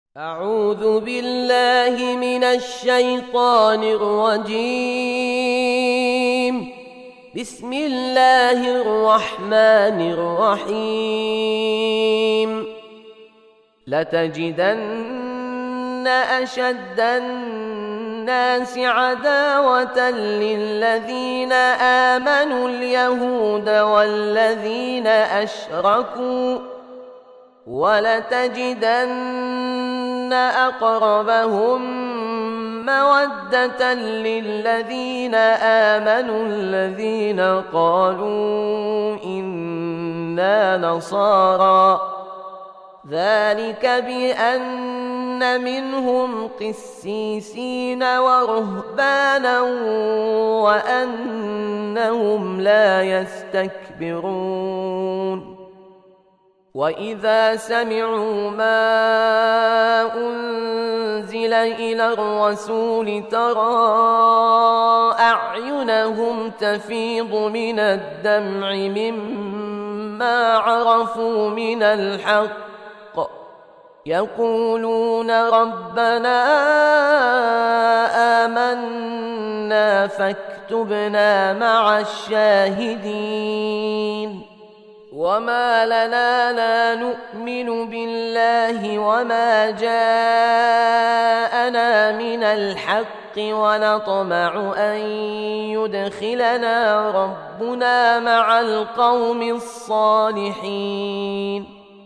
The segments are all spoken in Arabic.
أعوذ بالله من الشيطان الرجيم. بسم الله الرحمن الرحيم. لتجدن أشد الناس عداوة للذين آمنوا اليهود والذين أشركوا، ولتجدن أقربهم مودة للذين آمنوا الذين قالوا إنا نصارى، ذلك بأن منهم قسيسين ورهبانا وأنهم لا يستكبرون. وإذا سمعوا ما أنزل إلى الرسول ترى أعينهم تفيض من الدمع مما عرفوا من الحق، يقولون ربنا آمنا فاكتبنا مع الشاهدين. وما لنا لا نؤمن بالله وما جاءنا من الحق ونطمع أن يدخلنا ربنا مع القوم الصالحين،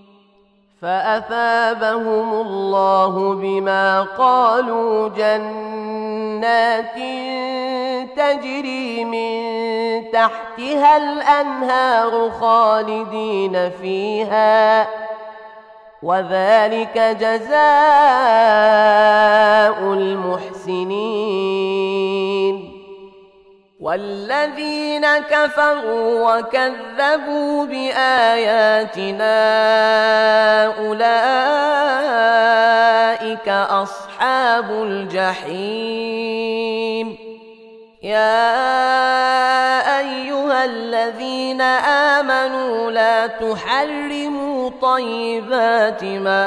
فأثابهم الله بما قالوا جنات تجري من تحتها الأنهار خالدين فيها، وذلك جزاء المحسنين. والذين كفروا وكذبوا بآياتنا أولئك أصحاب الجحيم. يا أيها الذين آمنوا لا تحرموا طيبات ما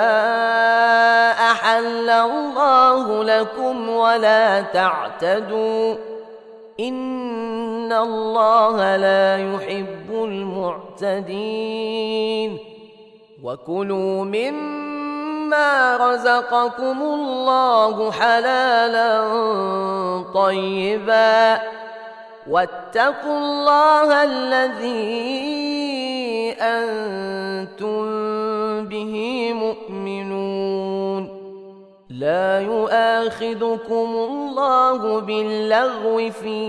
أحل الله لكم ولا تعتدوا، إن الله لا يحب المعتدين. وكلوا مما رزقكم الله حلالا طيبا، واتقوا الله الذي أنتم به مؤمنون. لا يؤاخذكم الله باللغو في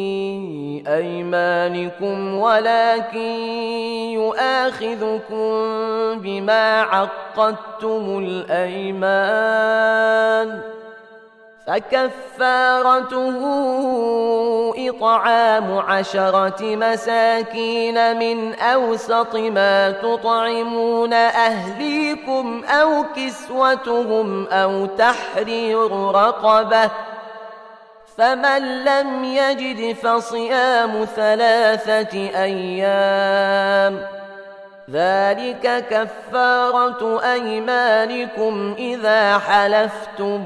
أيمانكم ولكن يؤاخذكم بما عقدتم الأيمان، فكفارته إطعام 10 مساكين من أوسط ما تطعمون أهليكم أو كسوتهم أو تحرير رقبة، فمن لم يجد فصيام 3 أيام، ذلك كفارة أيمانكم إذا حلفتم،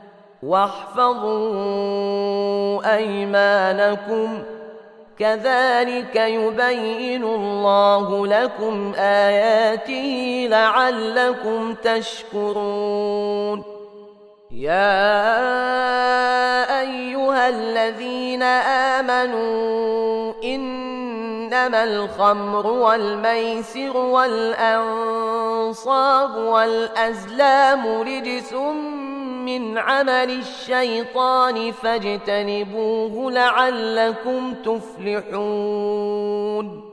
واحفظوا أيمانكم، كذلك يبين الله لكم آياته لعلكم تشكرون. يا أيها الذين آمنوا إنما الخمر والميسر والأنصاب والأزلام رجس من عمل الشيطان فاجتنبوه لعلكم تفلحون.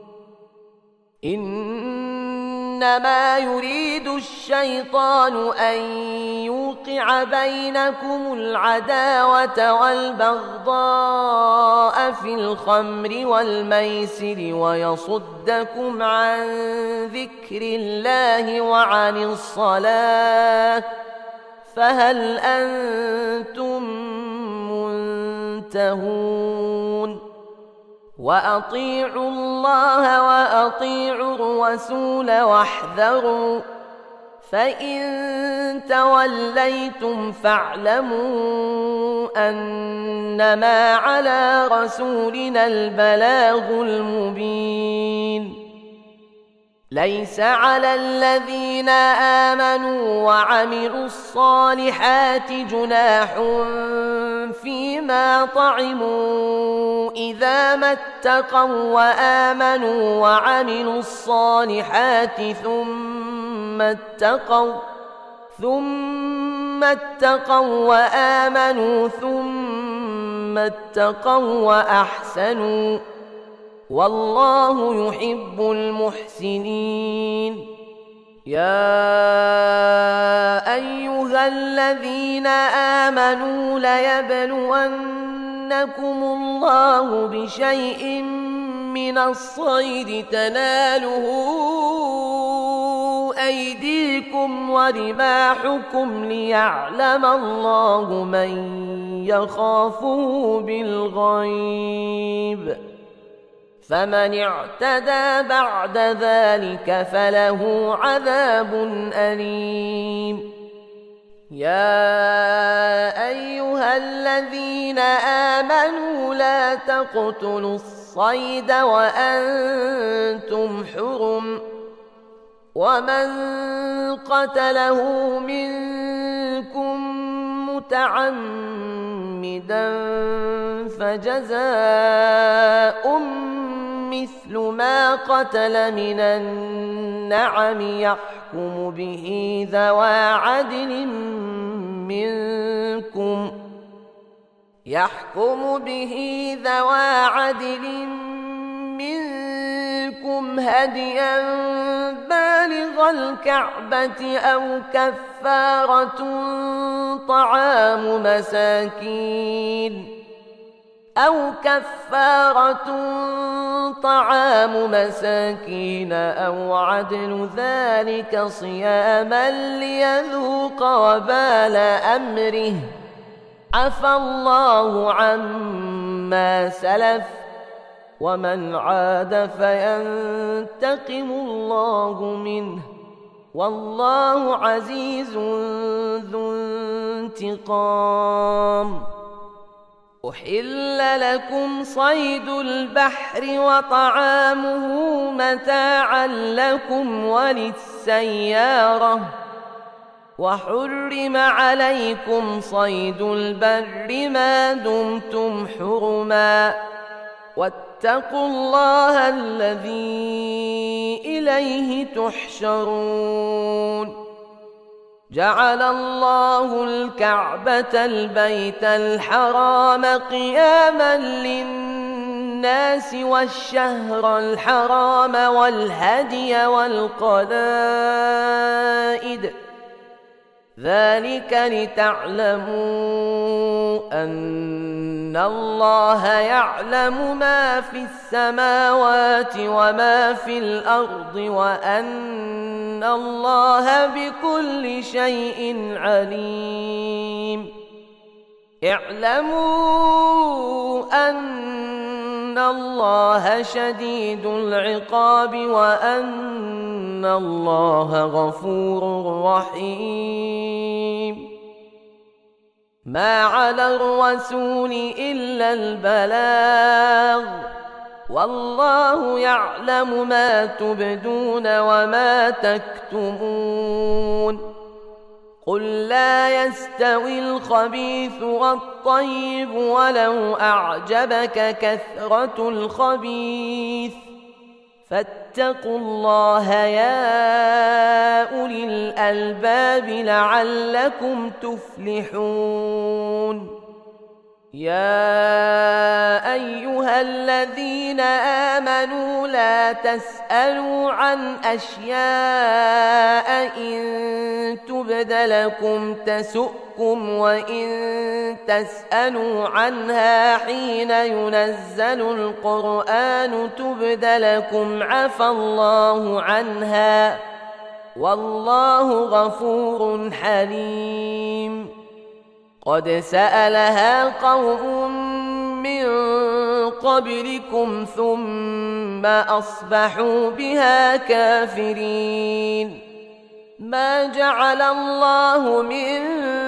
إنما يريد الشيطان أن يوقع بينكم العداوة والبغضاء في الخمر والميسر ويصدكم عن ذكر الله وعن الصلاة، فهل أنتم منتهون؟ وأطيعوا الله وأطيعوا الرسول واحذروا، فإن توليتم فاعلموا أنما على رسولنا البلاغ المبين. ليس على الذين آمنوا وعملوا الصالحات جناح فيما طعموا إذا ما اتقوا وآمنوا وعملوا الصالحات ثم اتقوا وآمنوا ثم اتقوا وأحسنوا والله يحب المحسنين. يا أيها الذين آمنوا ليبلونكم الله بشيء من الصيد تناله أيديكم ورماحكم ليعلم الله من يخافه بالغيب، فمن اعتدى بعد ذلك فله عذاب أليم. يا أيها الذين آمنوا لا تقتلوا الصيد وأنتم حرم، ومن قتله منكم متعمدا فجزاء مثل ما قتل من النعم يحكم به ذوى عدل منكم هديا بالغ الكعبة أو كفارة طعام مساكين أو عدل ذلك صياما ليذوق وبال أمره، عفى الله عما سلف ومن عاد فينتقم الله منه والله عزيز ذو انتقام. أحل لكم صيد البحر وطعامه متاعا لكم وللسيارة، وحرم عليكم صيد البر ما دمتم حرما، واتقوا الله الذي إليه تحشرون. جعل الله الكعبة البيت الحرام قياما للناس والشهر الحرام والهدي والقلائد، ذلك لتعلموا أن الله يعلم ما في السماوات وما في الأرض وأن الله بكل شيء عليم. اعلموا أن الله شديد العقاب وأن الله غفور رحيم. ما على الرسول إلا البلاغ، والله يعلم ما تبدون وما تكتمون. قل لا يستوي الخبيث والطيب ولو أعجبك كثرة الخبيث، فاتقوا الله يا أولي الألباب لعلكم تفلحون. يا أيها الذين آمنوا لا تسألوا عن أشياء إن تبد لكم تسؤكم، وإن تسألوا عنها حين ينزل القرآن تبد لكم عفى الله عنها والله غفور حليم. قد سألها قوم من قبلكم ثم أصبحوا بها كافرين. ما جعل الله من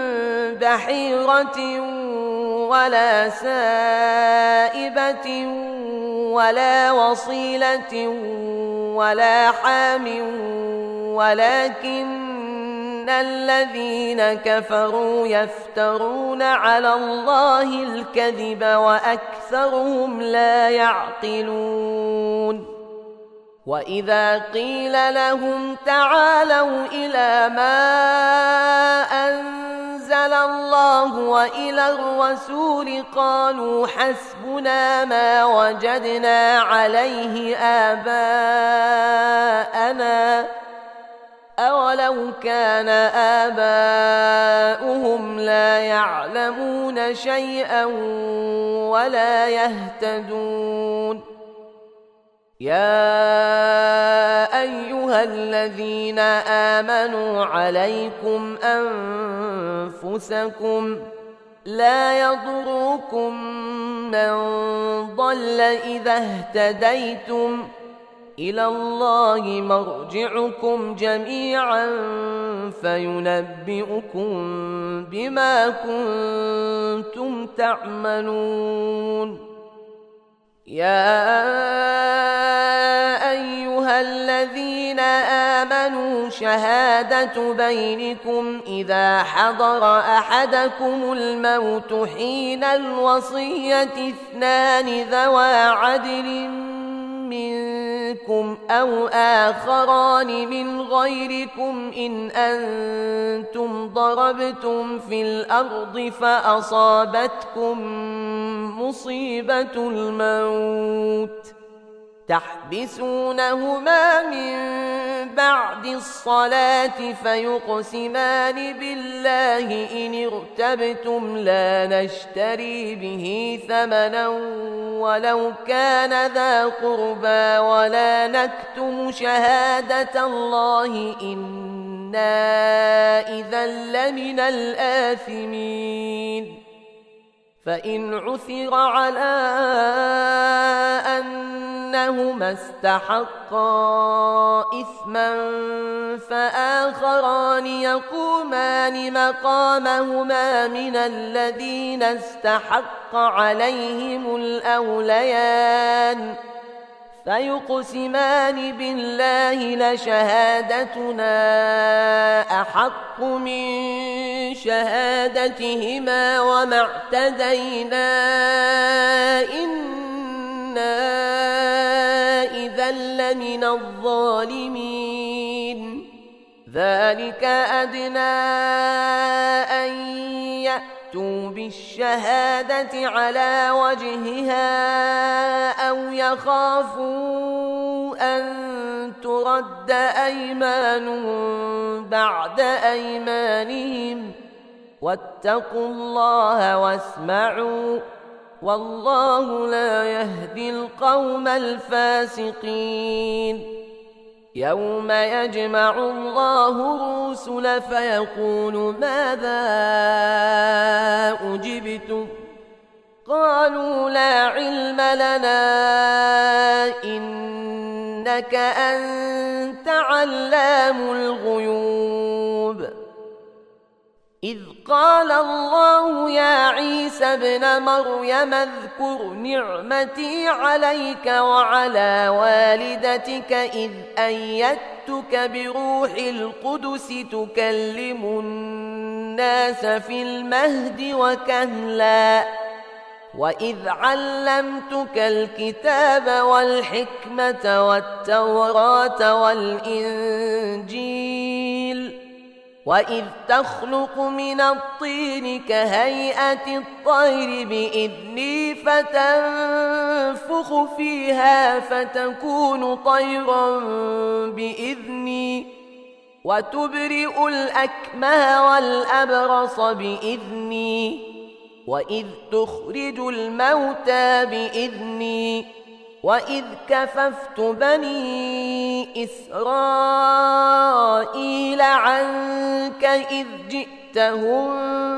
بحيرة ولا سائبة ولا وصيلة ولا حام ولكن الذين كفروا يفترون على الله الكذب وأكثرهم لا يعقلون وإذا قيل لهم تعالوا إلى ما أنزل الله وإلى الرسول قالوا حسبنا ما وجدنا عليه آباءنا أولو كان آباؤهم لا يعلمون شيئا ولا يهتدون يا أيها الذين آمنوا عليكم أنفسكم لا يضركم من ضل إذا اهتديتم إلى الله مرجعكم جميعا فينبئكم بما كنتم تعملون يا أيها الذين آمنوا شهادة بينكم إذا حضر أحدكم الموت حين الوصية اثنان ذوى عدل منكم أو آخران من غيركم إن أنتم ضربتم في الأرض فأصابتكم مصيبة الموت تحبسونهما من بعد الصلاة فيقسمان بالله إن ارتبتم لا نشتري به ثمنا ولو كان ذا قربى ولا نكتم شهادة الله إنا إذا لمن الآثمين فإن عثر على أنهما استحقا إثما فآخران يقومان مقامهما من الذين استحق عليهم الأوليان فيقسمان بالله لشهادتنا أحق من شهادتهما وما اعتدينا إنا إذا لمن الظالمين ذلك أدنى أن يأتوا بالشهادة على وجهها أو يخافوا أن ترد أيمان بعد أيمانهم واتقوا الله واسمعوا والله لا يهدي القوم الفاسقين يوم يجمع الله الرسل فيقول ماذا أجبتم قالوا لا علم لنا إنك أنت علام الغيوب إذ قال الله يا عيسى ابن مريم اذكر نعمتي عليك وعلى والدتك إذ أيدتك بروح القدس تكلم الناس في المهد وكهلا وإذ علمتك الكتاب والحكمة والتوراة والإنجيل وإذ تخلق من الطين كهيئة الطير بإذني فتنفخ فيها فتكون طيرا بإذني وتبرئ الأكمه والأبرص بإذني وإذ تخرج الموتى بإذني وإذ كففت بني إسرائيل عنك إذ جئتهم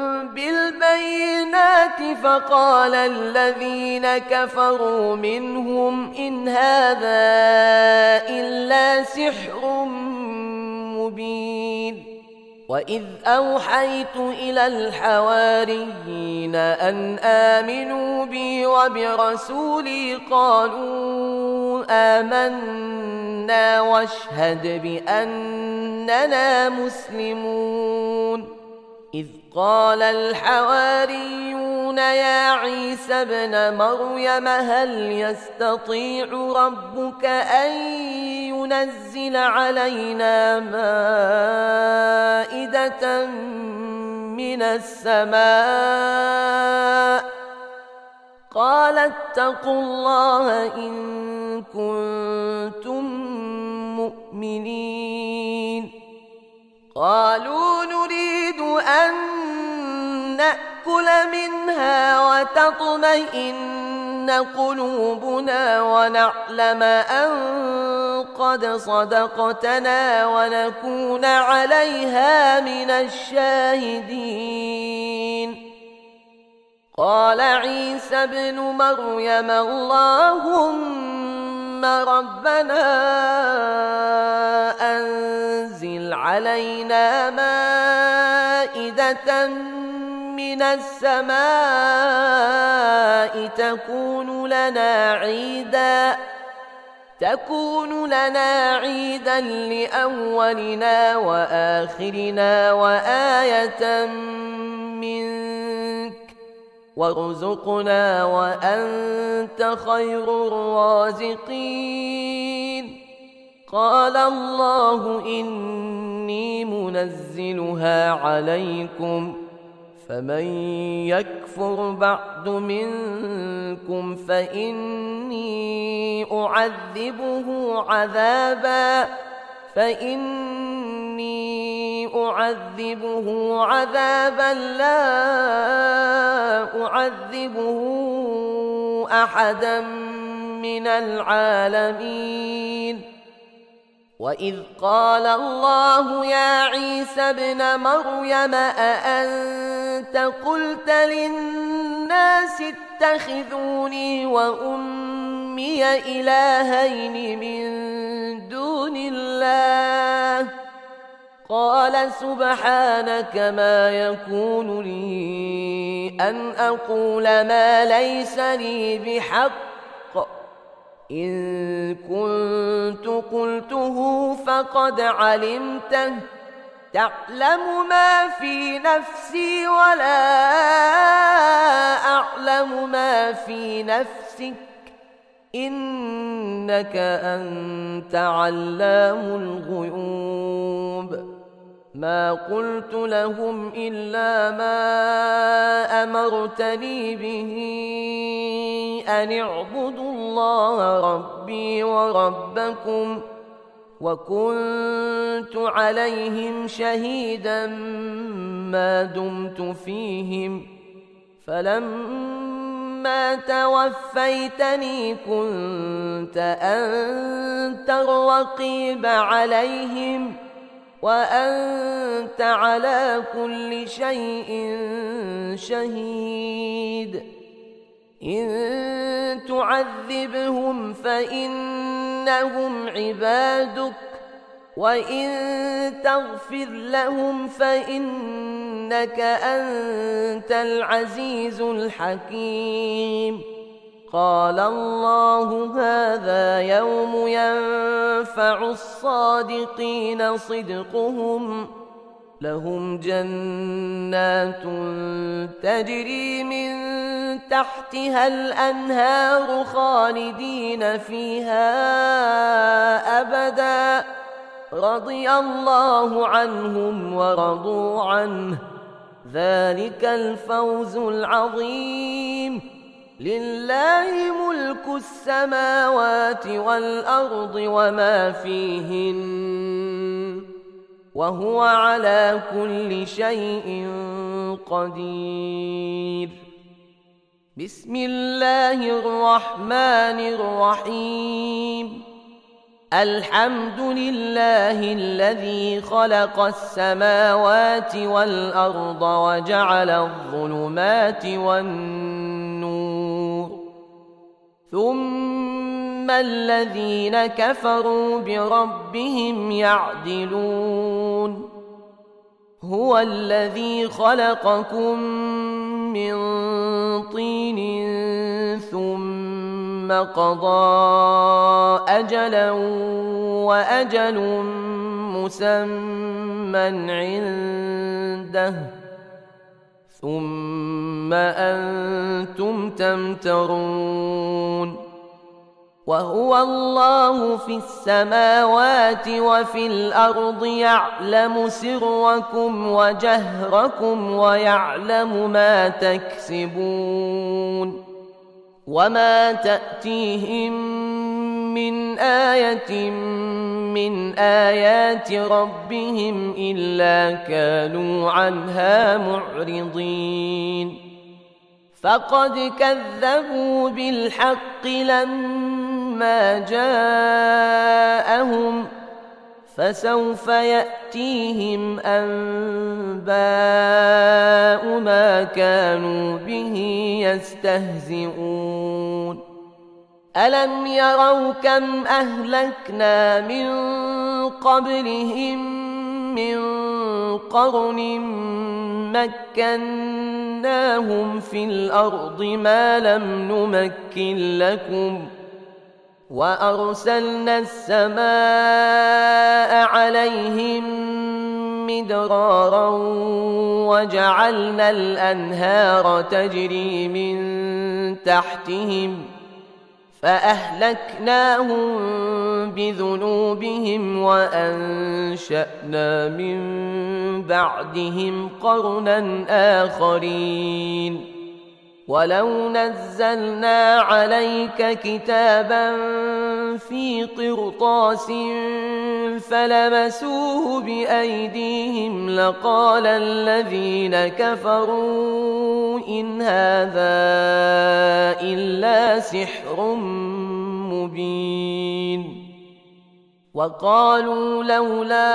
بالبينات فقال الذين كفروا منهم إن هذا إلا سحر مبين وإذ أوحيت إلى الحواريين أن آمنوا بي وبرسولي قالوا آمنا واشهد بأننا مسلمون إذ قال الحواريون يا عيسى ابن مريم هل يستطيع ربك أن ينزل علينا مائدة من السماء قال اتقوا الله إن كنتم مؤمنين قالوا نريد أن نأكل منها وتطمئن قلوبنا ونعلم أن قد صدقتنا ونكون عليها من الشاهدين قال عيسى ابن مريم اللهم ربنا أنزل علينا مائدة من السماء تكون لنا عيدا لأولنا وآخرنا وآية منك وارزقنا وأنت خير الرازقين قال الله إني منزلها عليكم فمن يكفر بعد منكم فإني أعذبه عذابا لا أعذبه أحدا من العالمين وإذ قال الله يا عيسى ابن مريم أأنت قلت للناس اتخذوني وأمي إلهين من دون الله قال سبحانك ما يكون لي أن أقول ما ليس لي بحق إن كنت قلته فقد علمته تعلم ما في نفسي ولا أعلم ما في نفسك إنك أنت علام الغيوب ما قلت لهم إلا ما أمرتني به أن اعبدوا الله ربي وربكم وكنت عليهم شهيدا ما دمت فيهم فلما توفيتني كنت أنت الرقيب عليهم وأنت على كل شيء شهيد إن تعذبهم فإنهم عبادك وإن تغفر لهم فإنك أنت العزيز الحكيم قال الله هذا يوم ينفع الصادقين صدقهم لهم جنات تجري من تحتها الأنهار خالدين فيها أبدا رضي الله عنهم ورضوا عنه ذلك الفوز العظيم لله ملك السماوات والأرض وما فيهن وهو على كل شيء قدير بسم الله الرحمن الرحيم الحمد لله الذي خلق السماوات والأرض وجعل الظلمات والنور ثم الذين كفروا بربهم يعدلون هو الذي خلقكم من طين ثم قضى أجلا وأجل مسمى عنده ثم أنتم تمترون وهو الله في السماوات وفي الأرض يعلم سركم وجهركم ويعلم ما تكسبون وما تأتيهم من آية من آيات ربهم إلا كانوا عنها معرضين فقد كذبوا بالحق لما جاءهم فسوف يأتيهم أنباء ما كانوا به يستهزئون ألم يروا كم أهلكنا من قبلهم من قرن مكناهم في الأرض ما لم نمكن لكم وأرسلنا السماء عليهم مدرارا وجعلنا الأنهار تجري من تحتهم فأهلكناهم بذنوبهم وأنشأنا من بعدهم قرنا آخرين ولو نزلنا عليك كتابا في قرطاس فلمسوه بأيديهم لقال الذين كفروا إن هذا إلا سحر مبين وقالوا لولا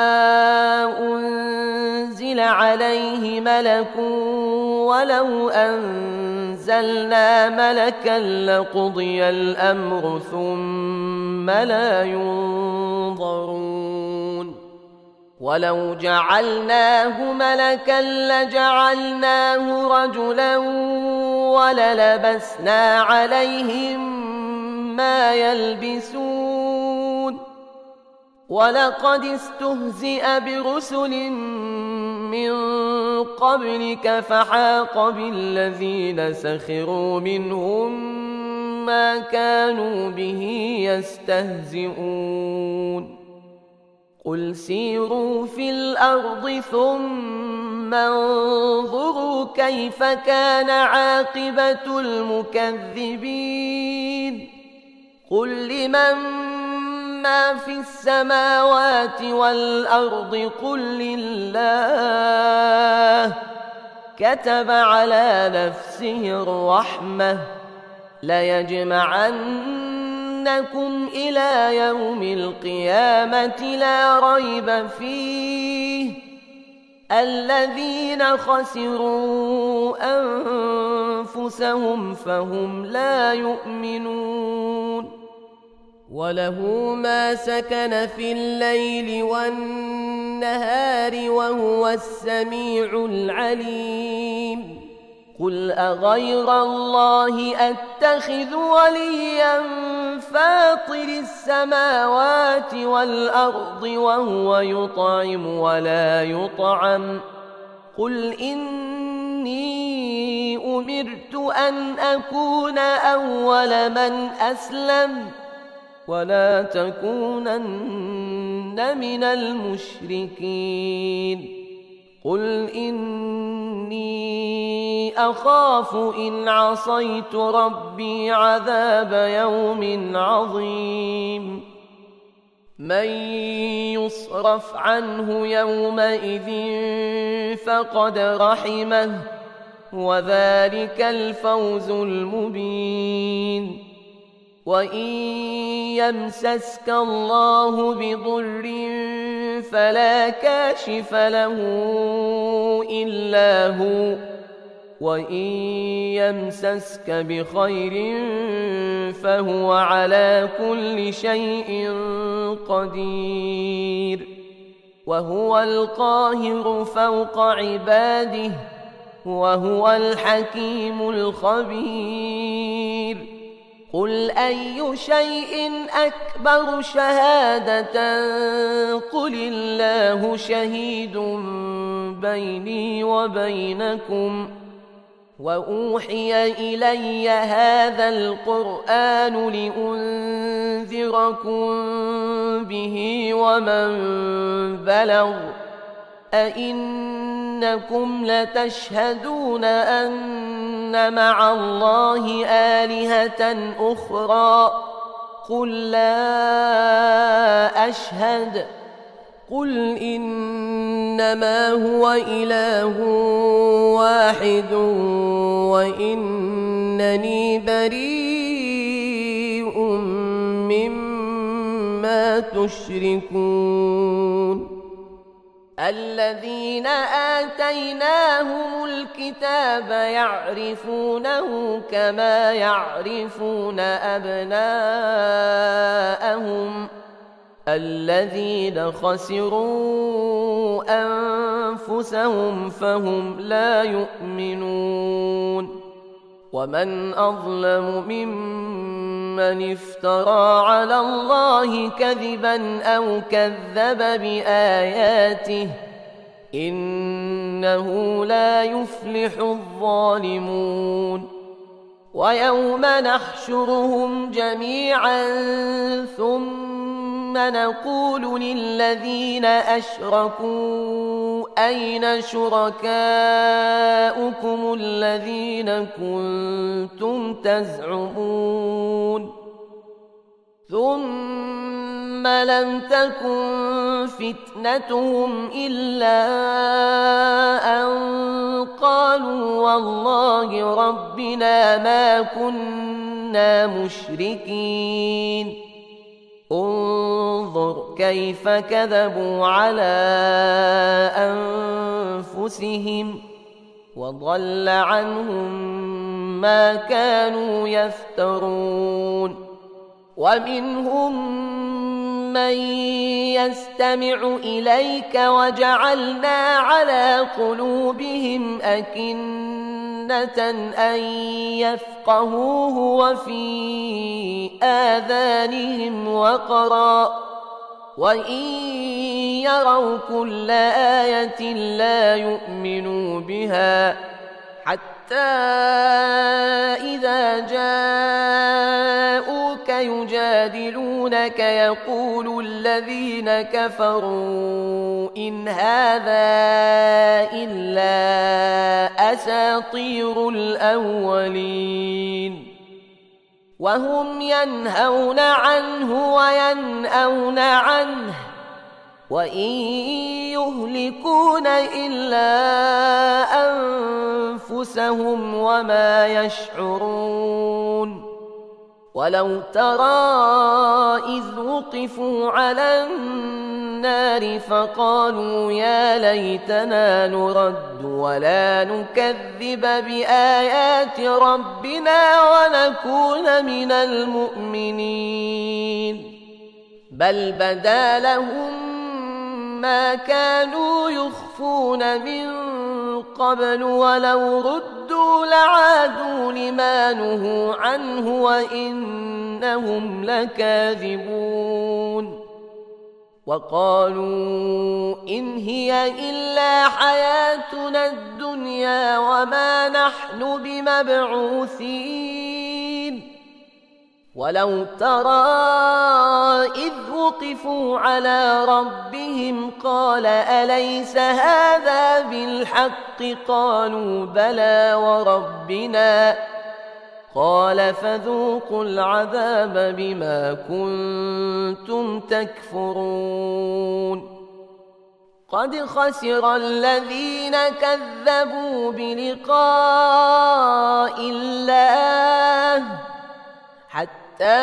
أنزل عليه ملك ولو أنزلنا ملكا لقضي الأمر ثم لا ينظرون ولو جعلناه ملكا لجعلناه رجلا وللبسنا عليهم ما يلبسون ولقد استهزئ برسل من قبلك فحاق بالذين سخروا منهم ما كانوا به يستهزئون قل سيروا في الأرض ثم انظروا كيف كان عاقبة المكذبين قل لمن ما في السماوات والأرض قل لله كتب على نفسه الرحمة ليجمعنكم إلى يوم القيامة لا ريب فيه الذين خسروا أنفسهم فهم لا يؤمنون وله ما سكن في الليل والنهار وهو السميع العليم قل أغير الله أتخذ وليا فاطر السماوات والأرض وهو يطعم ولا يطعم قل إني أمرت أن أكون أول من أسلم ولا تكونن من المشركين قل إني أخاف إن عصيت ربي عذاب يوم عظيم من يصرف عنه يومئذ فقد رحمه وذلك الفوز المبين وإن يمسسك الله بضر فلا كاشف له إلا هو وإن يمسسك بخير فهو على كل شيء قدير وهو القاهر فوق عباده وهو الحكيم الخبير قل أي شيء أكبر شهادة قل الله شهيد بيني وبينكم وأوحي إلي هذا القرآن لأنذركم به ومن بلغ أئنكم لتشهدون أن مع الله آلهة أخرى قل لا أشهد قل إنما هو إله واحد وإنني بريء مما تشركون الذين آتيناهم الكتاب يعرفونه كما يعرفون أبناءهم الذين خسروا أنفسهم فهم لا يؤمنون ومن أظلم ممن افترى على الله كذبا أو كذب بآياته إنه لا يفلح الظالمون ويوم نحشرهم جميعا ثم نقول للذين أشركوا أين شركاؤكم الذين كنتم تزعمون ثم لم تكن فتنتهم إلا أن قالوا والله ربنا ما كنا مشركين انظر كيف كذبوا على أنفسهم وضل عنهم ما كانوا يفترون ومنهم من يستمع إليك وجعلنا على قلوبهم أكنة أن يفقهوه وفي آذانهم وقرا وإن يروا كل آية لا يؤمنوا بها حتى إذا جاءوك يجادلونك يقول الذين كفروا إن هذا إلا أساطير الأولين وهم ينهون عنه وينأون عنه وإن يهلكون إلا أنفسهم وما يشعرون ولو ترى إذ وقفوا على النار فقالوا يا ليتنا نرد ولا نكذب بآيات ربنا ونكون من المؤمنين بل بدا لهم ما كانوا يخفون من قبل ولو ردوا لعادوا لما نهوا عنه وإنهم لكاذبون وقالوا إن هي إلا حياتنا الدنيا وما نحن بمبعوثين ولو ترى إذ وقفوا على ربهم قال أليس هذا بالحق قالوا بلى وربنا قال فذوقوا العذاب بما كنتم تكفرون قد خسر الذين كذبوا بلقاء الله حتى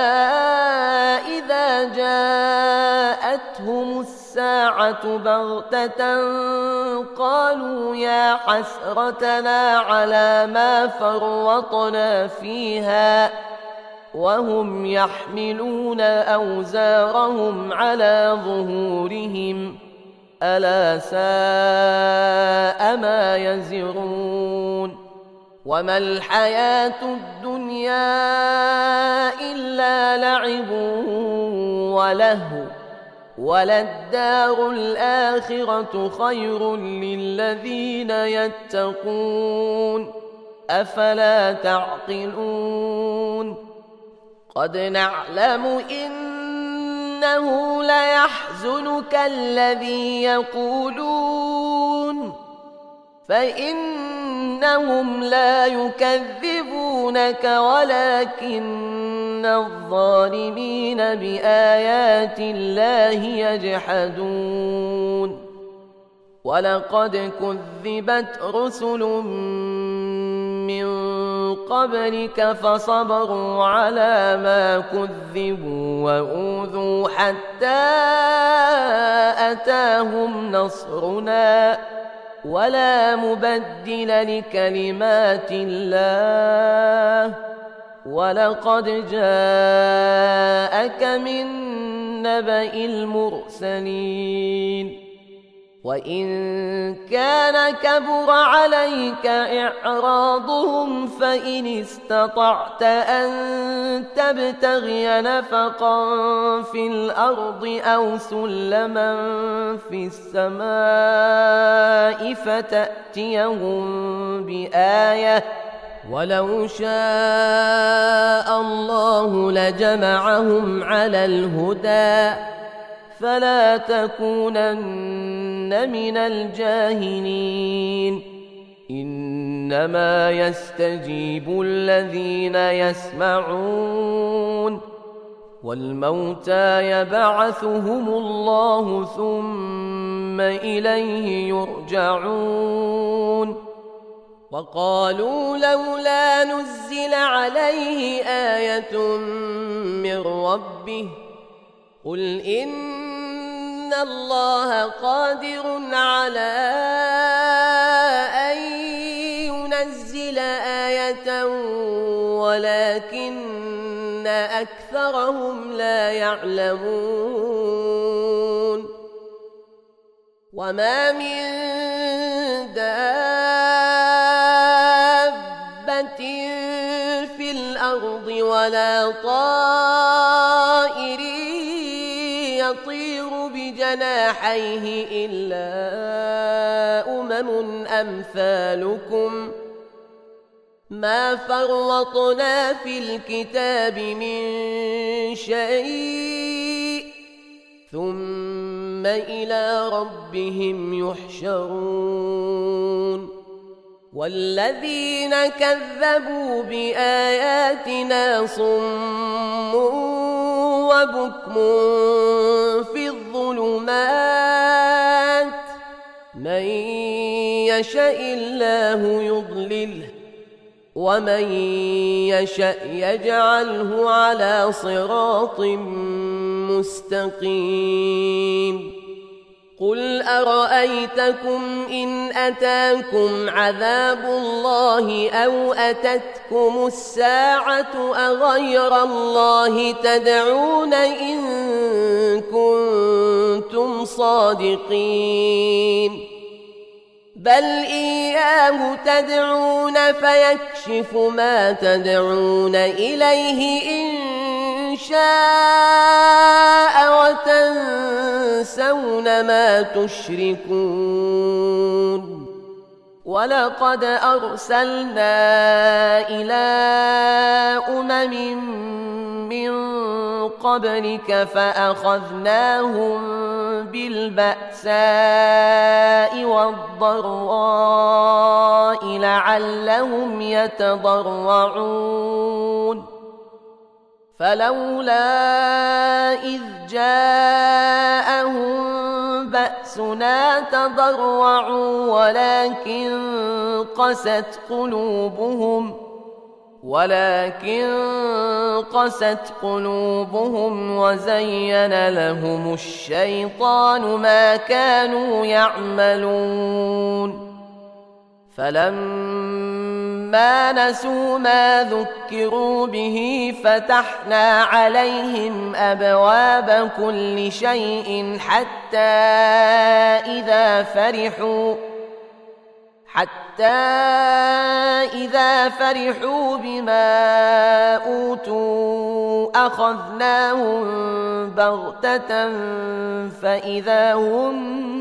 إذا جاءتهم الساعة بغتة قالوا يا حسرتنا على ما فرطنا فيها وهم يحملون أوزارهم على ظهورهم ألا ساء ما يزرون وما الحياة الدنيا إلا لعب ولهو وللدار الآخرة خير للذين يتقون أفلا تعقلون قد نعلم إنه ليحزنك الذي يقولون فإنهم لا يكذبونك ولكن الظالمين بآيات الله يجحدون ولقد كذبت رسل من قبلك فصبروا على ما كذبوا وأوذوا حتى أتاهم نصرنا ولا مبدل لكلمات الله ولقد جاءك من نبأ المرسلين وإن كان كبر عليك إعراضهم فإن استطعت أن تبتغي نفقا في الأرض أو سلما في السماء فتأتيهم بآية ولو شاء الله لجمعهم على الهدى فلا تكونن من الجاهلين إنما يستجيب الذين يسمعون والموتى يبعثهم الله ثم إليه يرجعون وقالوا لولا نزل عليه آية من ربه قل إن الله قادر على أن ينزل آية ولكن أكثرهم لا يعلمون وما من دابة في الأرض ولا طائر يطير بجناحيه إلا أمثالكم ما فرطنا في الكتاب من شيء ثم إلى ربهم يحشرون والذين كذبوا بآياتنا صم وبكم في الظلمات من يشاء الله يضلله ومن يشاء يجعله على صراط مستقيم قل أرأيتكم إن أتاكم عذاب الله أو أتتكم الساعة أغير الله تدعون إن كنتم صادقين بل إياه تدعون فيكشف ما تدعون إليه إن شاء وتنسون ما تشركون ولقد أرسلنا إلى من قبلك فأخذناهم بالبأساء والضراء لعلهم يتضرعون فلولا إذ جاءهم بأسنا تضرعوا ولكن قست قلوبهم وزين لهم الشيطان ما كانوا يعملون فلما فلما نسوا ما ذكروا به فتحنا عليهم أبواب كل شيء حتى إذا فرحوا بما أوتوا أخذناهم بغتة فإذا هم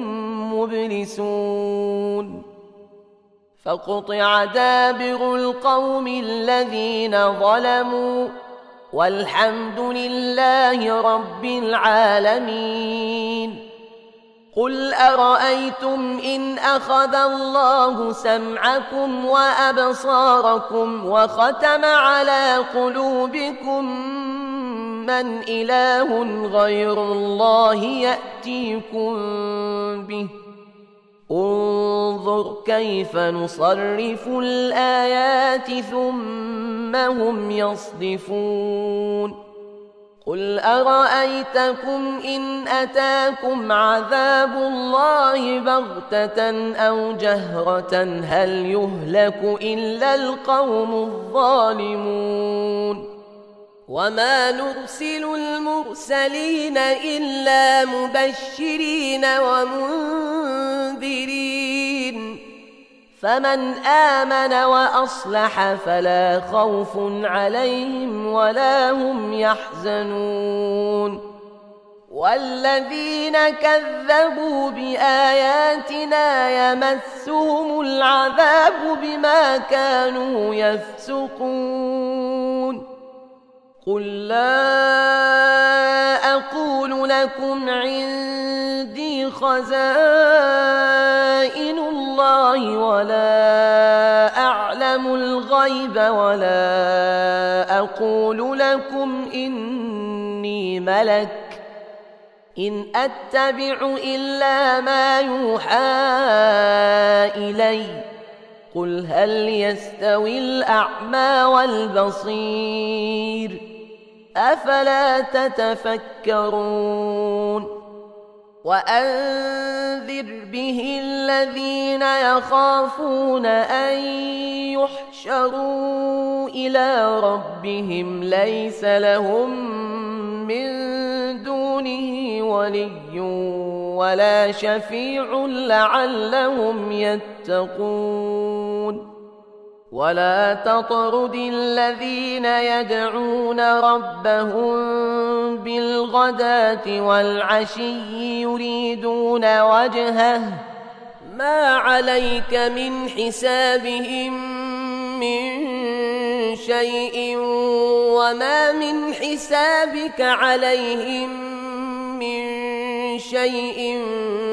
مبلسون فقطع دابر القوم الذين ظلموا والحمد لله رب العالمين. قل أرأيتم إن أخذ الله سمعكم وأبصاركم وختم على قلوبكم من إله غير الله يأتيكم به انظر كيف نصرف الآيات ثم هم يصدفون. قل أرأيتكم إن أتاكم عذاب الله بغتة أو جهرة هل يهلك إلا القوم الظالمون. وما نرسل المرسلين إلا مبشرين ومنذرين فمن آمن وأصلح فلا خوف عليهم ولا هم يحزنون. والذين كذبوا بآياتنا يمسهم العذاب بما كانوا يفسقون. قل لا أقول لكم عندي خزائن الله ولا أعلم الغيب ولا أقول لكم إني ملك إن أتبع إلا ما يوحى إلي قل هل يستوي الأعمى والبصير أفلا تتفكرون. وأنذر به الذين يخافون أن يحشروا إلى ربهم ليس لهم من دونه ولي ولا شفيع لعلهم يتقون. ولا تطرد الذين يدعون ربهم بالغداة والعشي يريدون وجهه ما عليك من حسابهم من شيء وما من حسابك عليهم من شيء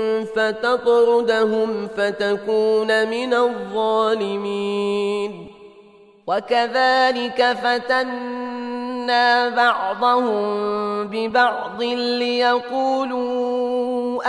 فتطردهم فتكون من الظالمين. وكذلك فتنا بعضهم ببعض ليقولوا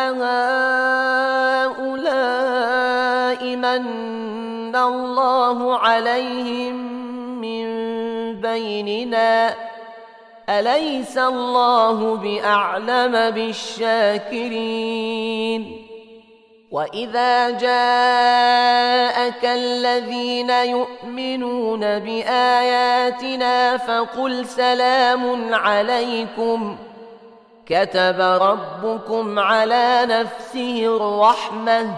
أهؤلاء من الله عليهم من بيننا أليس الله بأعلم بالشاكرين. وإذا جاءك الذين يؤمنون بآياتنا فقل سلام عليكم كتب ربكم على نفسه الرحمة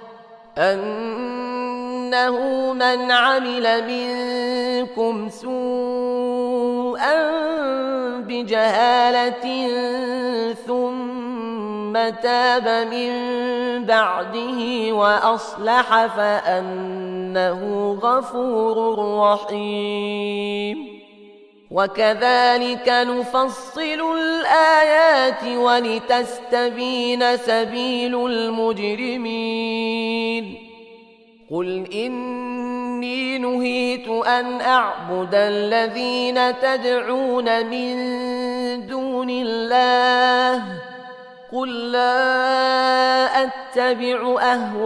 أنه من عمل منكم سوءا بجهالة ثم تاب من بعده وأصلح فأنه غفور رحيم. وكذلك نفصل الآيات ولتستبين سبيل المجرمين. قل إني نهيت أن أعبد الذين تدعون من دون الله قل لا أتبع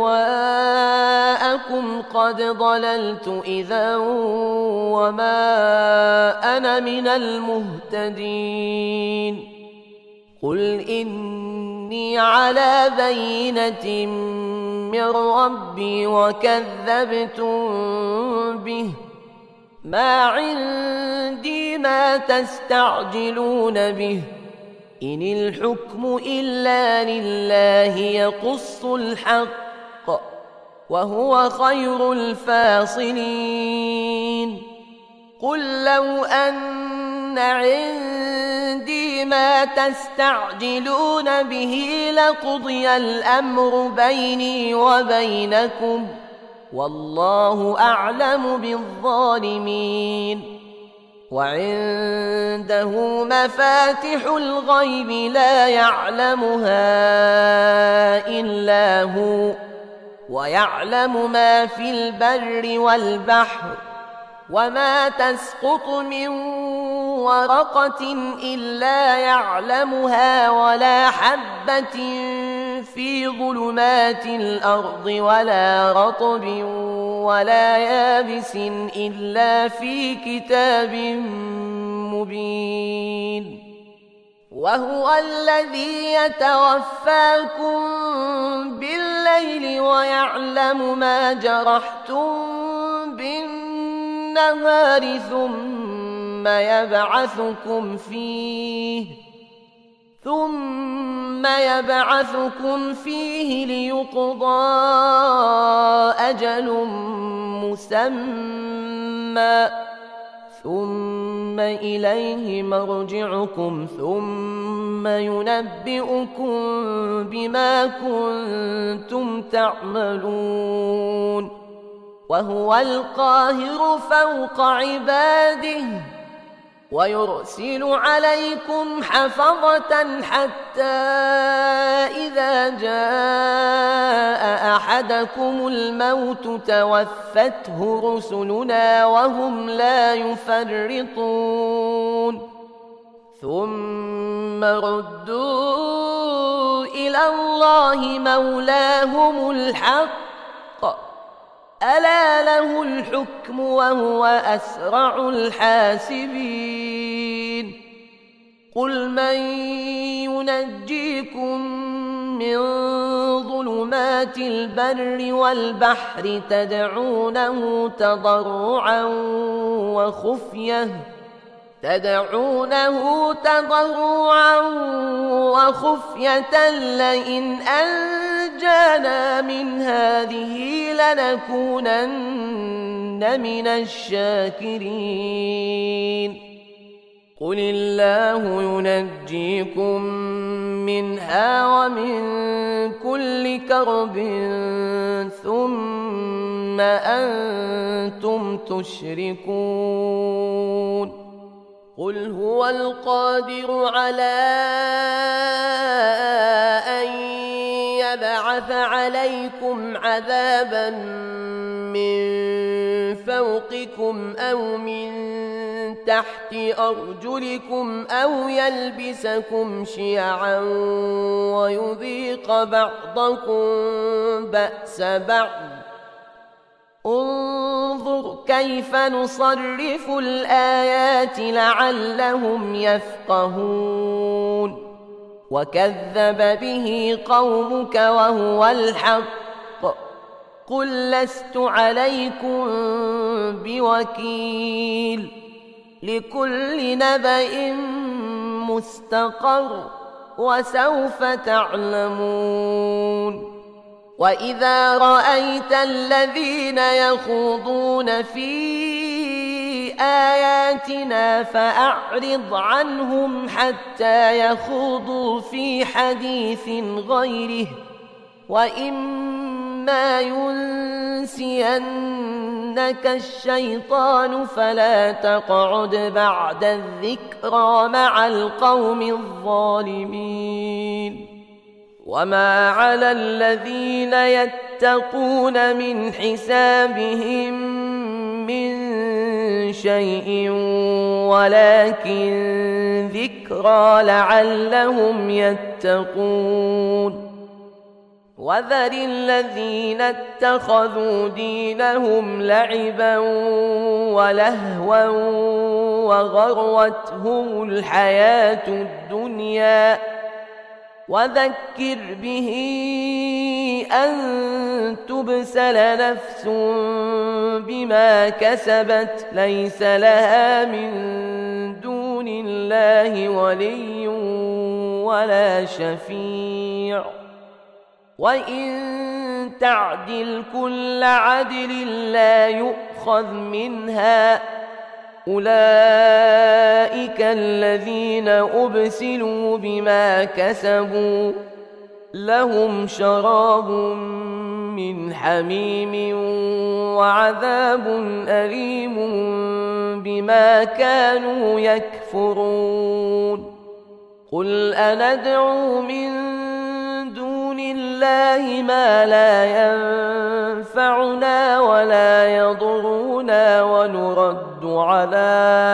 أهواءكم قد ضللت إذا وما أنا من المهتدين. قل إني على بينة من ربي وكذبتم به ما عندي ما تستعجلون به إن الحكم إلا لله يقص الحق وهو خير الفاصلين قل لو أن عندي ما تستعجلون به لقضي الأمر بيني وبينكم والله أعلم بالظالمين وعنده مفاتح الغيب لا يعلمها إلا هو ويعلم ما في البر والبحر وما تسقط من ورقة إلا يعلمها ولا حبة في ظلمات الأرض ولا رطب ولا يابس إلا في كتاب مبين وهو الذي يتوفاكم بالليل ويعلم ما جرحتم بالنهار ثم يبعثكم فيه ليقضى أجل مسمى ثم إليه مرجعكم ثم ينبئكم بما كنتم تعملون وهو القاهر فوق عباده ويرسل عليكم حفظة حتى إذا جاء أحدكم الموت توفته رسلنا وهم لا يفرطون ثم ردوا إلى الله مولاهم الحق ألا له الحكم وهو أسرع الحاسبين قل من ينجيكم من ظلمات البر والبحر تدعونه تضرعا وخفية لئن أنجانا من هذه لنكونن من الشاكرين قل الله ينجيكم منها ومن كل كرب ثم أنتم تشركون قل هو القادر على أن يبعث عليكم عذابا من فوقكم أو من تحت أرجلكم أو يلبسكم شيعا ويذيق بعضكم بأس بعض انظر كيف نصرف الآيات لعلهم يفقهون وكذب به قومك وهو الحق قل لست عليكم بوكيل لكل نبأ مستقر وسوف تعلمون وإذا رأيت الذين يخوضون في آياتنا فأعرض عنهم حتى يخوضوا في حديث غيره وإما ينسينك الشيطان فلا تقعد بعد الذكرى مع القوم الظالمين وما على الذين يتقون من حسابهم من شيء ولكن ذكرى لعلهم يتقون وذر الذين اتخذوا دينهم لعبا ولهوا وغرتهم الحياة الدنيا وذكر به أن تبسل نفس بما كسبت ليس لها من دون الله ولي ولا شفيع وإن تعدل كل عدل لا يؤخذ منها أولئك الذين أبسلوا بما كسبوا لهم شراب من حميم وعذاب أليم بما كانوا يكفرون قل أندعو من دون الله ما لا ينفعنا ولا يضرنا ونرد على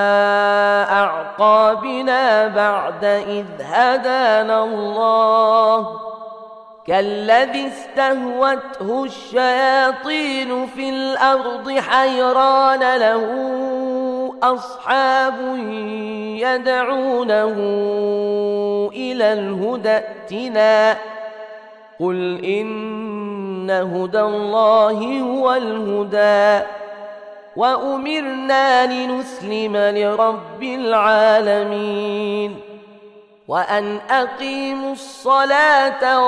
أعقابنا بعد إذ هدانا الله كالذي استهوته الشياطين في الأرض حيران له أصحاب يدعونه إلى الهدى ائتنا قل إن هدى الله هو الهدى وأمرنا لنسلم لرب العالمين وأن أقيموا الصلاة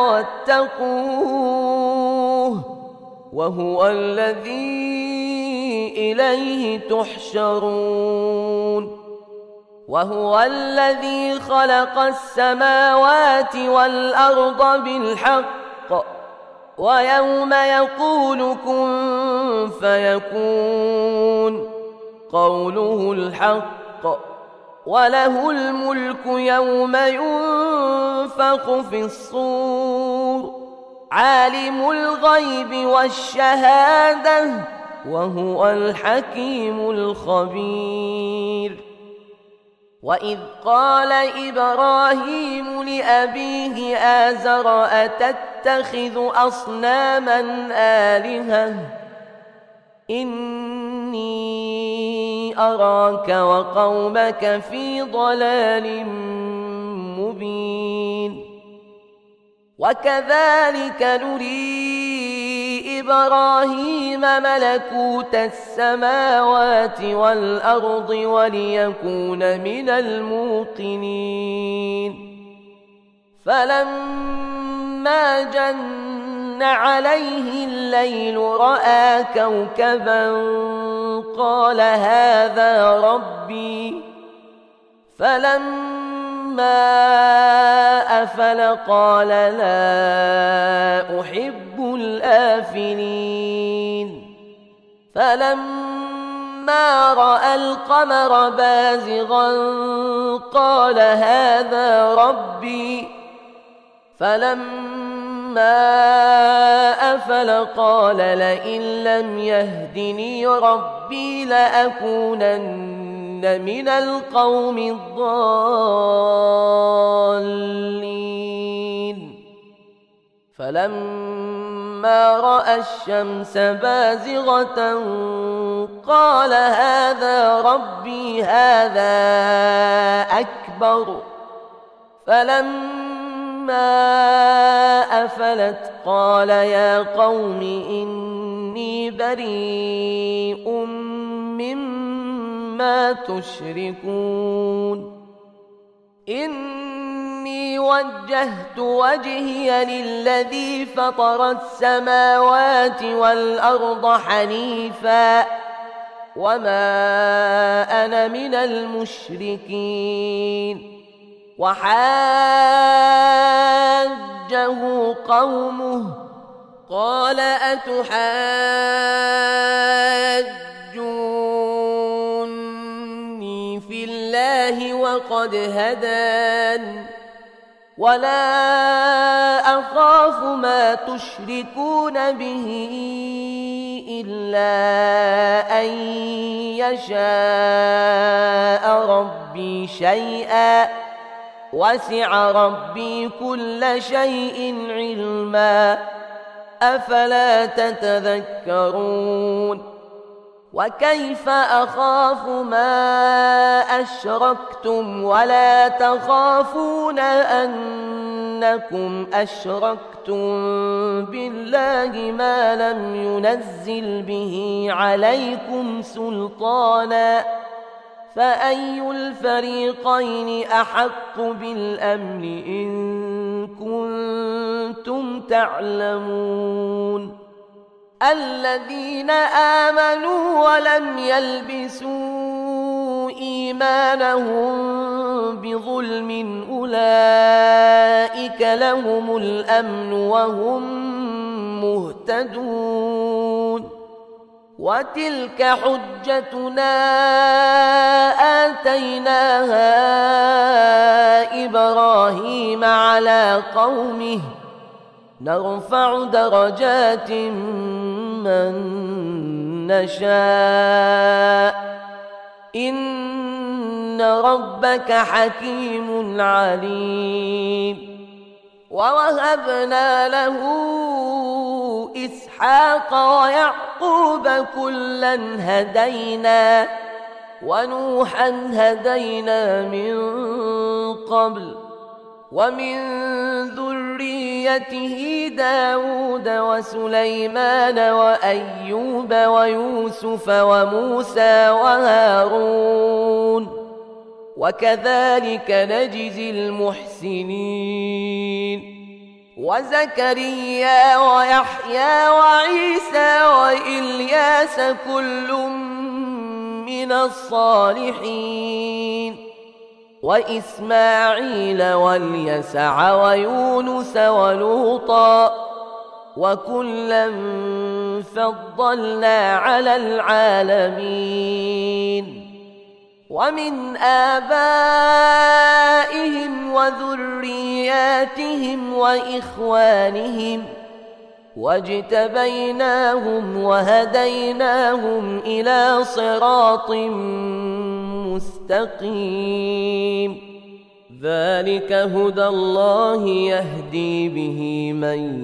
واتقوه وهو الذي إليه تحشرون وهو الذي خلق السماوات والأرض بالحق ويوم يقول كن فيكون قوله الحق وله الملك يوم ينفخ في الصور عالم الغيب والشهادة وهو الحكيم الخبير وإذ قال إبراهيم لأبيه آزر أتتخذ أصناما آلهة إني أراك وقومك في ضلال مبين وكذلك نري إبراهيم ملكوت السماوات والأرض وليكون من الموقنين فلما جن عليه الليل رأى كوكبا قال هذا ربي فلما أفل قال لا أحب الآفلين فلما رأى القمر بازغا قال هذا ربي فلما أفل قال لئن لم يهدني ربي لأكونن من القوم الضالين فلما رأى الشمس بازغة قال هذا ربي هذا أكبر فلما أفلت قال يا قوم إني بريء مما تشركون إني وجهت وجهي للذي فطر السماوات والأرض حنيفا وما أنا من المشركين وحاجه قومه قال أتحاجوني في الله وقد هدان ولا أخاف ما تشركون به إلا أن يشاء ربي شيئا وسع ربي كل شيء علما أفلا تتذكرون وكيف أخاف ما أشركتم ولا تخافون أن أنكم أشركتم بالله ما لم ينزل به عليكم سلطانا فأي الفريقين أحق بالأمن إن كنتم تعلمون الذين آمنوا ولم يلبسوا إيمانهم بظلم أولئك لهم الأمن وهم مهتدون وتلك حجتنا آتيناها إبراهيم على قومه نرفع درجات من نشاء إن ربك حكيم عليم ووهبنا له إسحاق ويعقوب كلا هدينا ونوحا هدينا من قبل ومن ذريته داود وسليمان وأيوب ويوسف وموسى وهارون وكذلك نجزي المحسنين وزكريا ويحيى وعيسى وإلياس كل من الصالحين وإسماعيل واليسع ويونس ولوطا وكلا فضلنا على العالمين ومن آبائهم وذرياتهم وإخوانهم واجتبيناهم وهديناهم إلى صراط مستقيم ذلك هدى الله يهدي به من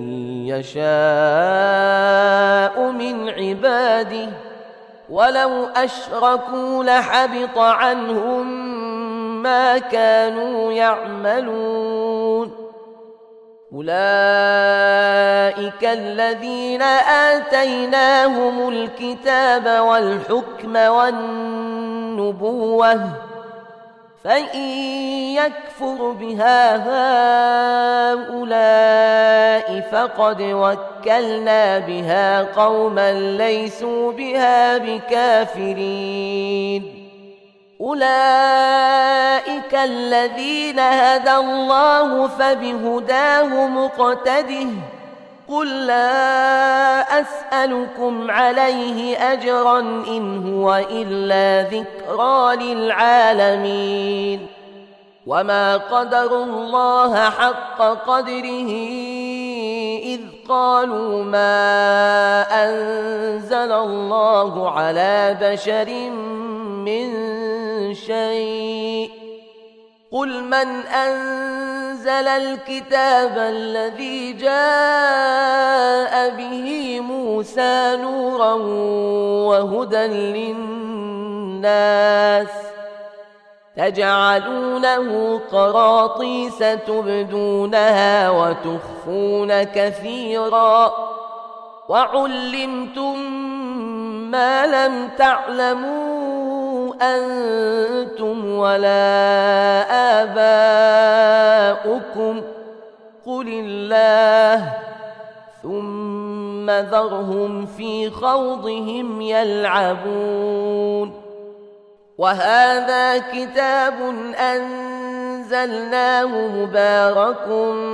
يشاء من عباده ولو أشركوا لحبط عنهم ما كانوا يعملون أولئك الذين آتيناهم الكتاب والحكم والنبوة فإن يكفر بها هؤلاء فقد وكلنا بها قوما ليسوا بها بكافرين أولئك الذين هدى الله فبهداه مقتده قل لا أسألكم عليه أجرا إن هو إلا ذكرى للعالمين وما قدروا الله حق قدره إذ قالوا ما أنزل الله على بشر من شيء قل من أنزل الكتاب الذي جاء به موسى نورا وهدى للناس تجعلونه قراطيس تبدونها وتخفون كثيرا وعلمتم ما لم تعلموا أنتم ولا آباؤكم قل الله ثم ذرهم في خوضهم يلعبون وهذا كتاب أنزلناه مبارك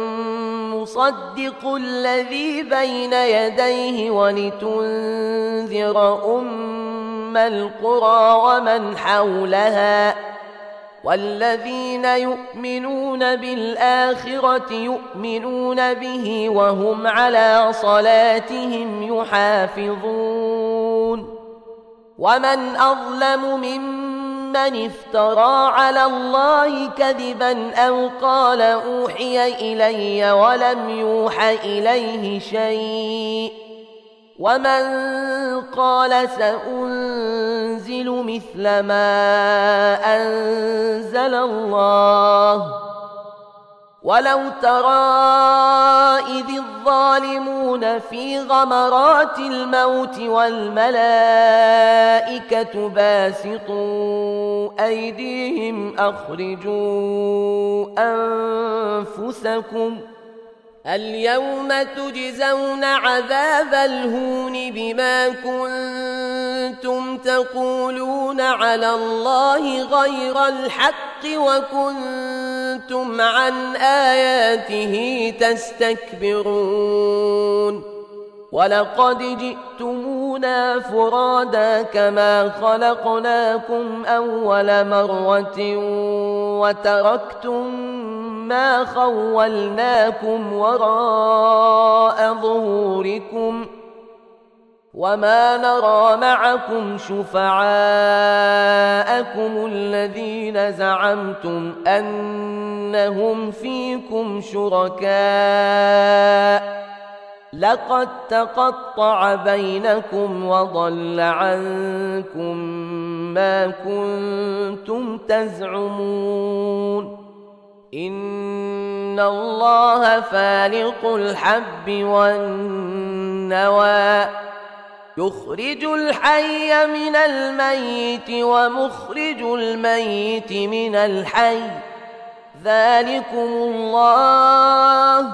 مصدق الذي بين يديه ولتنذر القرى ومن حولها والذين يؤمنون بالآخرة يؤمنون به وهم على صلاتهم يحافظون ومن أظلم ممن افترى على الله كذبا أو قال أوحي إلي ولم يوح إليه شيء ومن قال سأنزل مثل ما أنزل الله ولو ترى إذ الظالمون في غمرات الموت والملائكة باسطوا أيديهم أخرجوا أنفسكم اليوم تجزون عذاب الهون بما كنتم تقولون على الله غير الحق وكنتم عن آياته تستكبرون ولقد جئتمونا فرادا كما خلقناكم أول مرة وتركتم ما خولناكم وراء ظهوركم وما نرى معكم شفعاءكم الذين زعمتم أنهم فيكم شركاء لقد تقطع بينكم وضل عنكم ما كنتم تزعمون إن الله فالق الحب والنوى يخرج الحي من الميت ومخرج الميت من الحي ذلكم الله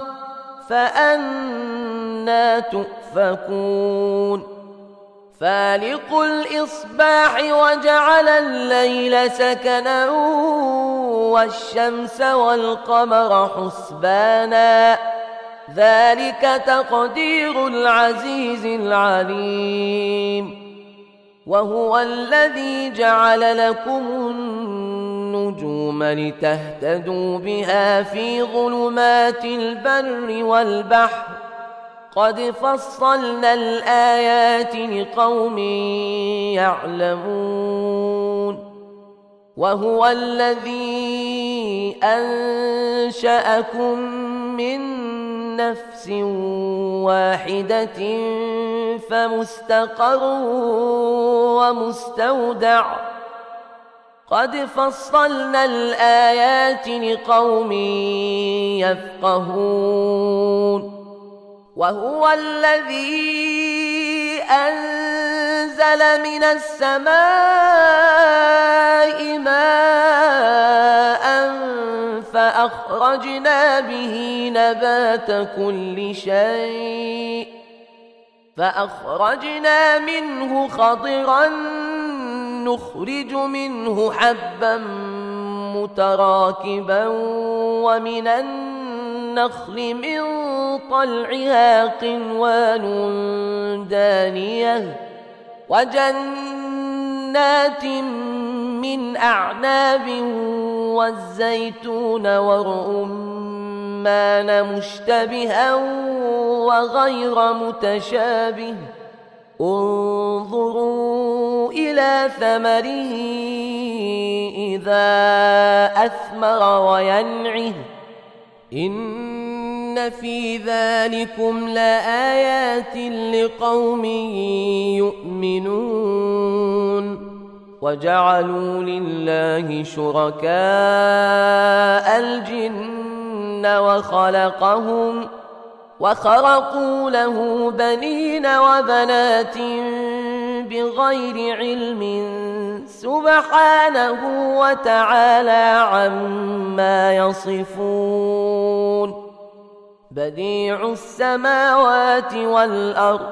فأنى تؤفكون فالق الإصباح وجعل الليل سكنا والشمس والقمر حسبانا ذلك تقدير العزيز العليم وهو الذي جعل لكم النجوم لتهتدوا بها في ظلمات البر والبحر قد فصلنا الآيات لقوم يعلمون وهو الذي أنشأكم من نفس واحدة فمستقر ومستودع قد فصلنا الآيات لقوم يفقهون وهو الذي أنزل من السماء ماء فأخرجنا به نبات كل شيء فأخرجنا منه خضرا نخرج منه حبا متراكبا ومن النخل من طلعها قنوان دانية وجنات من أعناب والزيتون والرمان مشتبها وغير متشابه انظروا إلى ثمره إذا أثمر وينعه إن في ذلكم لآيات لقوم يؤمنون وجعلوا لله شركاء الجن وخرقوا له بنين وبنات بغير علم سبحانه وتعالى عما يصفون بديع السماوات والأرض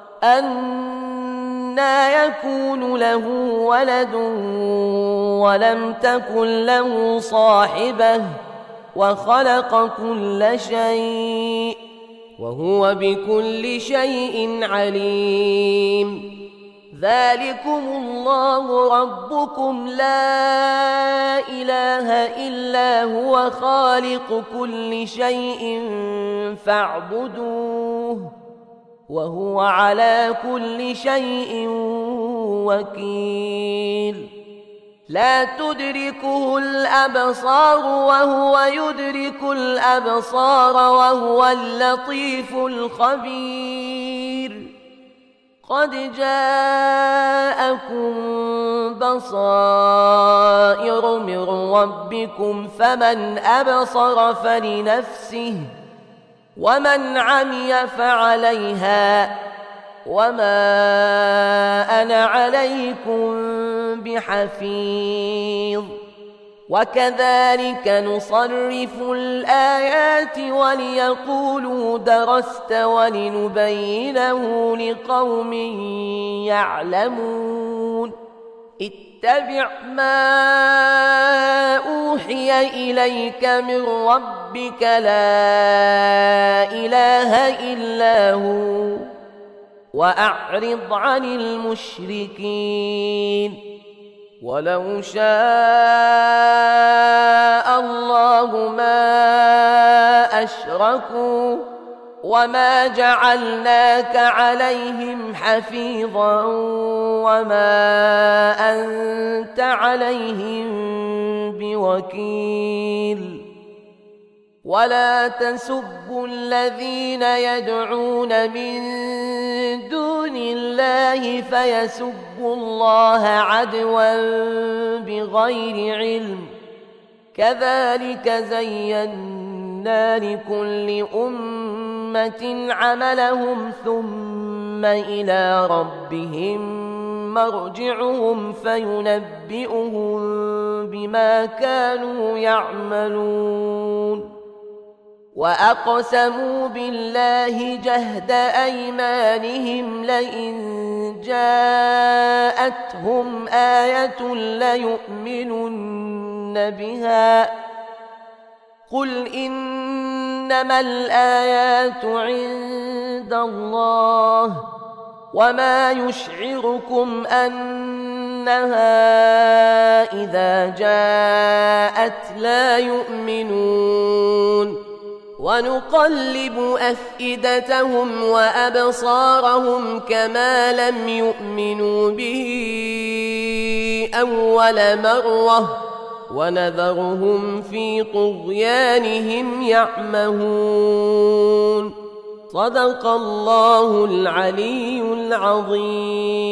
أنى يكون له ولد ولم تكن له صاحبة وخلق كل شيء وهو بكل شيء عليم ذلكم الله ربكم لا إله إلا هو خالق كل شيء فاعبدوه وهو على كل شيء وكيل لا تدركه الأبصار وهو يدرك الأبصار وهو اللطيف الخبير قد جاءكم بصائر من ربكم فمن أبصر فلنفسه ومن عمي فعليها وما أنا عليكم بحفيظ وكذلك نصرف الآيات وليقولوا درست ولنبينه لقوم يعلمون اتبع ما أوحي إليك من ربك لا إله إلا هو وأعرض عن المشركين ولو شاء الله ما أشركوا وما جعلناك عليهم حفيظا وما أنت عليهم بوكيل ولا تسبوا الذين يدعون من دون الله فيسبوا الله عدوا بغير علم كذلك زينا لكل أمة عملهم ثم إلى ربهم مرجعهم فينبئهم بما كانوا يعملون وأقسموا بالله جهد أيمانهم لئن جاءتهم آية ليؤمنن بها قل إنما الآيات عند الله وما يشعركم أنها إذا جاءت لا يؤمنون ونقلب أفئدتهم وأبصارهم كما لم يؤمنوا به أول مرة ونذرهم في طغيانهم يعمهون صدق الله العلي العظيم.